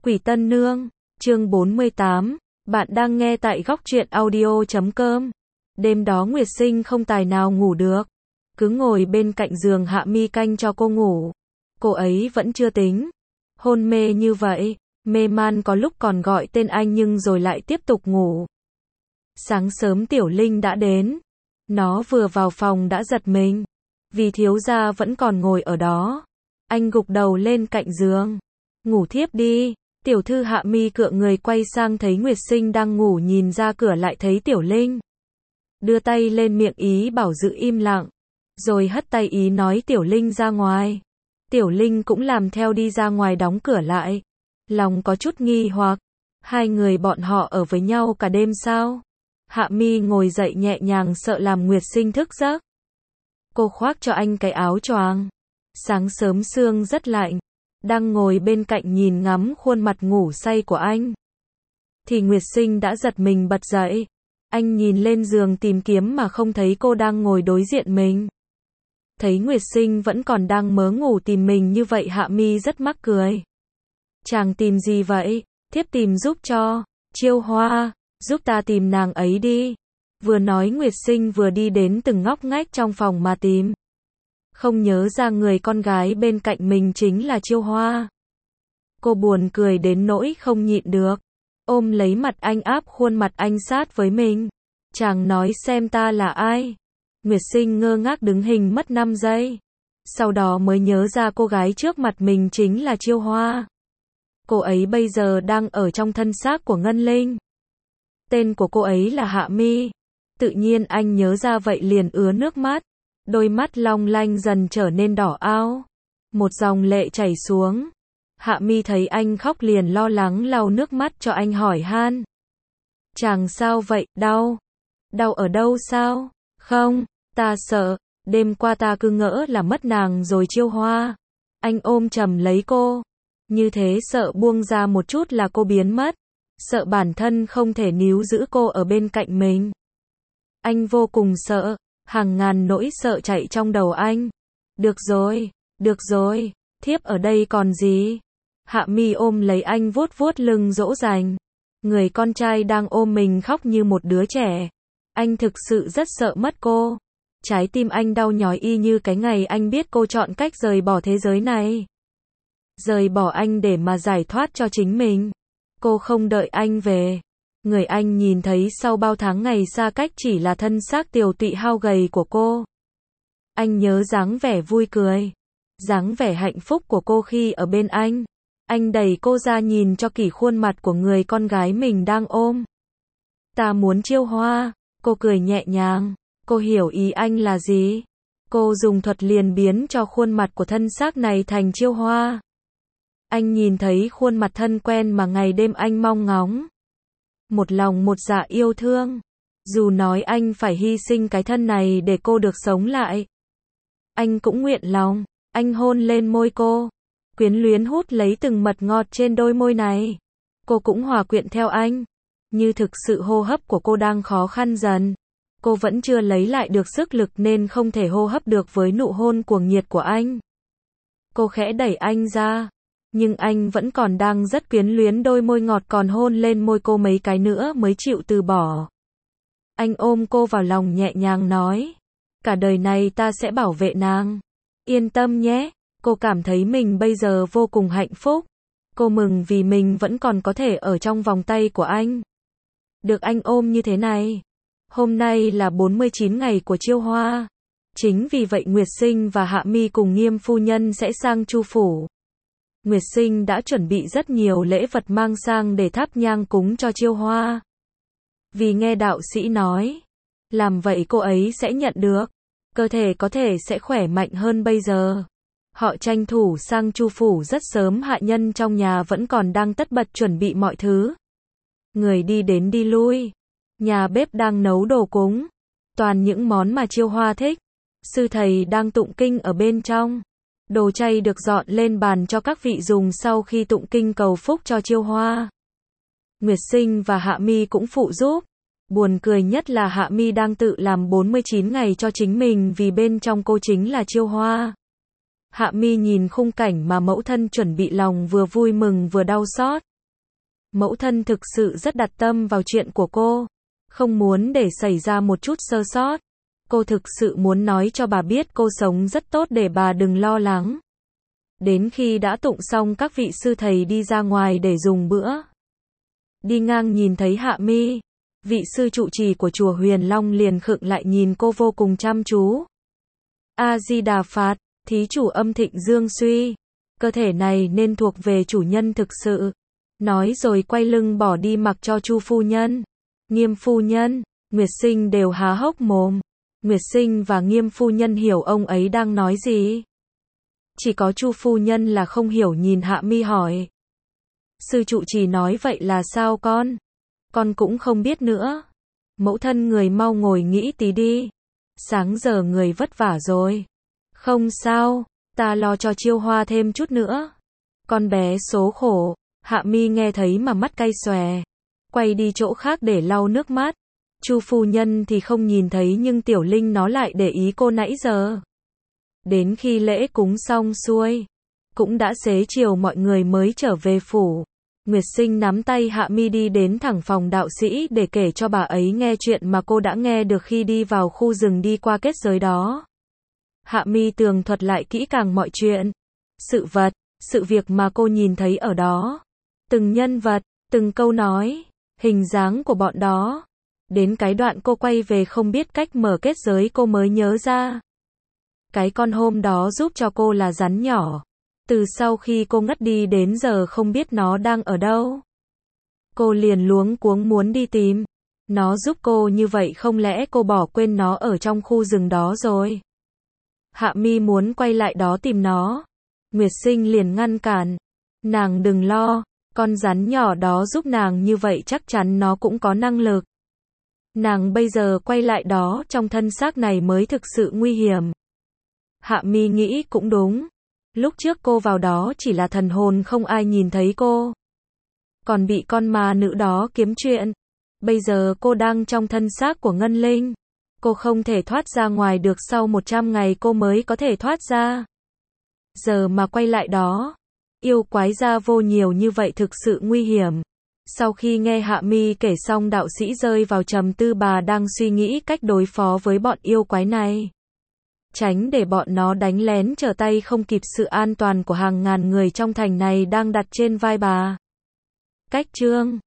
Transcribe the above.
Quỷ Tân Nương, chương 48, bạn đang nghe tại góc truyện audio.com. Đêm đó Nguyệt Sinh không tài nào ngủ được, cứ ngồi bên cạnh giường Hạ Mi canh cho cô ngủ. Cô ấy vẫn chưa tính, hôn mê như vậy, mê man có lúc còn gọi tên anh nhưng rồi lại tiếp tục ngủ. Sáng sớm Tiểu Linh đã đến, nó vừa vào phòng đã giật mình, vì thiếu gia vẫn còn ngồi ở đó. Anh gục đầu lên cạnh giường, ngủ thiếp đi. Tiểu thư Hạ Mi cựa người quay sang thấy Nguyệt Sinh đang ngủ, nhìn ra cửa lại thấy Tiểu Linh. Đưa tay lên miệng ý bảo giữ im lặng, rồi hất tay ý nói Tiểu Linh ra ngoài. Tiểu Linh cũng làm theo đi ra ngoài đóng cửa lại. Lòng có chút nghi hoặc, hai người bọn họ ở với nhau cả đêm sao? Hạ Mi ngồi dậy nhẹ nhàng sợ làm Nguyệt Sinh thức giấc. Cô khoác cho anh cái áo choàng. Sáng sớm sương rất lạnh. Đang ngồi bên cạnh nhìn ngắm khuôn mặt ngủ say của anh, thì Nguyệt Sinh đã giật mình bật dậy. Anh nhìn lên giường tìm kiếm mà không thấy cô đang ngồi đối diện mình. Thấy Nguyệt Sinh vẫn còn đang mớ ngủ tìm mình như vậy, Hạ Mi rất mắc cười. Chàng tìm gì vậy? Thiếp tìm giúp cho. Chiêu Hoa, giúp ta tìm nàng ấy đi. Vừa nói Nguyệt Sinh vừa đi đến từng ngóc ngách trong phòng mà tìm. Không nhớ ra người con gái bên cạnh mình chính là Chiêu Hoa. Cô buồn cười đến nỗi không nhịn được, ôm lấy mặt anh áp khuôn mặt anh sát với mình. Chàng nói xem ta là ai? Nguyệt Sinh ngơ ngác đứng hình mất 5 giây. Sau đó mới nhớ ra cô gái trước mặt mình chính là Chiêu Hoa. Cô ấy bây giờ đang ở trong thân xác của Ngân Linh. Tên của cô ấy là Hạ Mi. Tự nhiên anh nhớ ra vậy liền ứa nước mắt. Đôi mắt long lanh dần trở nên đỏ ao. Một dòng lệ chảy xuống. Hạ Mi thấy anh khóc liền lo lắng lau nước mắt cho anh, hỏi han. Chàng sao vậy, đau? Đau ở đâu sao? Không, ta sợ, đêm qua ta cứ ngỡ là mất nàng rồi Chiêu Hoa. Anh ôm chầm lấy cô. Như thế sợ buông ra một chút là cô biến mất. Sợ bản thân không thể níu giữ cô ở bên cạnh mình. Anh vô cùng sợ. Hàng ngàn nỗi sợ chạy trong đầu anh. Được rồi, thiếp ở đây còn gì? Hạ Mi ôm lấy anh vuốt vuốt lưng dỗ dành. Người con trai đang ôm mình khóc như một đứa trẻ. Anh thực sự rất sợ mất cô. Trái tim anh đau nhói y như cái ngày anh biết cô chọn cách rời bỏ thế giới này. Rời bỏ anh để mà giải thoát cho chính mình. Cô không đợi anh về. Người anh nhìn thấy sau bao tháng ngày xa cách chỉ là thân xác tiều tụy hao gầy của cô. Anh nhớ dáng vẻ vui cười, dáng vẻ hạnh phúc của cô khi ở bên anh. Anh đẩy cô ra nhìn cho kỹ khuôn mặt của người con gái mình đang ôm. Ta muốn Chiêu Hoa. Cô cười nhẹ nhàng. Cô hiểu ý anh là gì. Cô dùng thuật liền biến cho khuôn mặt của thân xác này thành Chiêu Hoa. Anh nhìn thấy khuôn mặt thân quen mà ngày đêm anh mong ngóng. Một lòng một dạ yêu thương. Dù nói anh phải hy sinh cái thân này để cô được sống lại, anh cũng nguyện lòng. Anh hôn lên môi cô, quyến luyến hút lấy từng mật ngọt trên đôi môi này. Cô cũng hòa quyện theo anh. Như thực sự hô hấp của cô đang khó khăn dần. Cô vẫn chưa lấy lại được sức lực nên không thể hô hấp được với nụ hôn cuồng nhiệt của anh. Cô khẽ đẩy anh ra. Nhưng anh vẫn còn đang rất quyến luyến đôi môi ngọt, còn hôn lên môi cô mấy cái nữa mới chịu từ bỏ. Anh ôm cô vào lòng nhẹ nhàng nói. Cả đời này ta sẽ bảo vệ nàng. Yên tâm nhé. Cô cảm thấy mình bây giờ vô cùng hạnh phúc. Cô mừng vì mình vẫn còn có thể ở trong vòng tay của anh. Được anh ôm như thế này. Hôm nay là 49 ngày của Chiêu Hoa. Chính vì vậy Nguyệt Sinh và Hạ Mi cùng Nghiêm phu nhân sẽ sang Chu phủ. Nguyệt Sinh đã chuẩn bị rất nhiều lễ vật mang sang để thắp nhang cúng cho Chiêu Hoa. Vì nghe đạo sĩ nói, làm vậy cô ấy sẽ nhận được, cơ thể có thể sẽ khỏe mạnh hơn bây giờ. Họ tranh thủ sang Chu phủ rất sớm, hạ nhân trong nhà vẫn còn đang tất bật chuẩn bị mọi thứ. Người đi đến đi lui, nhà bếp đang nấu đồ cúng, toàn những món mà Chiêu Hoa thích. Sư thầy đang tụng kinh ở bên trong. Đồ chay được dọn lên bàn cho các vị dùng sau khi tụng kinh cầu phúc cho Chiêu Hoa. Nguyệt Sinh và Hạ Mi cũng phụ giúp. Buồn cười nhất là Hạ Mi đang tự làm 49 ngày cho chính mình vì bên trong cô chính là Chiêu Hoa. Hạ Mi nhìn khung cảnh mà mẫu thân chuẩn bị, lòng vừa vui mừng vừa đau xót. Mẫu thân thực sự rất đặt tâm vào chuyện của cô, không muốn để xảy ra một chút sơ sót. Cô thực sự muốn nói cho bà biết cô sống rất tốt để bà đừng lo lắng. Đến khi đã tụng xong, các vị sư thầy đi ra ngoài để dùng bữa. Đi ngang nhìn thấy Hạ Mi, vị sư trụ trì của chùa Huyền Long liền khựng lại nhìn cô vô cùng chăm chú. A Di Đà Phật, thí chủ âm thịnh dương suy, cơ thể này nên thuộc về chủ nhân thực sự. Nói rồi quay lưng bỏ đi, mặc cho Chu phu nhân, Nghiêm phu nhân, Nguyệt Sinh đều há hốc mồm. Nguyệt Sinh và Nghiêm phu nhân hiểu ông ấy đang nói gì. Chỉ có Chu phu nhân là không hiểu, nhìn Hạ Mi hỏi. Sư trụ trì nói vậy là sao con? Con cũng không biết nữa. Mẫu thân người mau ngồi nghĩ tí đi. Sáng giờ người vất vả rồi. Không sao, ta lo cho Chiêu Hoa thêm chút nữa. Con bé số khổ. Hạ Mi nghe thấy mà mắt cay xòe. Quay đi chỗ khác để lau nước mắt. Chu phu nhân thì không nhìn thấy, nhưng Tiểu Linh nó lại để ý cô nãy giờ. Đến khi lễ cúng xong xuôi, cũng đã xế chiều, mọi người mới trở về phủ. Nguyệt Sinh nắm tay Hạ Mi đi đến thẳng phòng đạo sĩ để kể cho bà ấy nghe chuyện mà cô đã nghe được khi đi vào khu rừng đi qua kết giới đó. Hạ Mi tường thuật lại kỹ càng mọi chuyện, sự vật, sự việc mà cô nhìn thấy ở đó, từng nhân vật, từng câu nói, hình dáng của bọn đó. Đến cái đoạn cô quay về không biết cách mở kết giới, cô mới nhớ ra. Cái con hôm đó giúp cho cô là rắn nhỏ. Từ sau khi cô ngất đi đến giờ không biết nó đang ở đâu. Cô liền luống cuống muốn đi tìm. Nó giúp cô như vậy, không lẽ cô bỏ quên nó ở trong khu rừng đó rồi? Hạ Mi muốn quay lại đó tìm nó. Nguyệt Sinh liền ngăn cản. Nàng đừng lo, con rắn nhỏ đó giúp nàng như vậy chắc chắn nó cũng có năng lực. Nàng bây giờ quay lại đó trong thân xác này mới thực sự nguy hiểm. Hạ Mi nghĩ cũng đúng. Lúc trước cô vào đó chỉ là thần hồn, không ai nhìn thấy cô. Còn bị con ma nữ đó kiếm chuyện. Bây giờ cô đang trong thân xác của Ngân Linh. Cô không thể thoát ra ngoài được, sau 100 ngày cô mới có thể thoát ra. Giờ mà quay lại đó, yêu quái ra vô nhiều như vậy thực sự nguy hiểm. Sau khi nghe Hạ Mi kể xong, đạo sĩ rơi vào trầm tư, bà đang suy nghĩ cách đối phó với bọn yêu quái này. Tránh để bọn nó đánh lén trở tay không kịp, sự an toàn của hàng ngàn người trong thành này đang đặt trên vai bà. Cách chương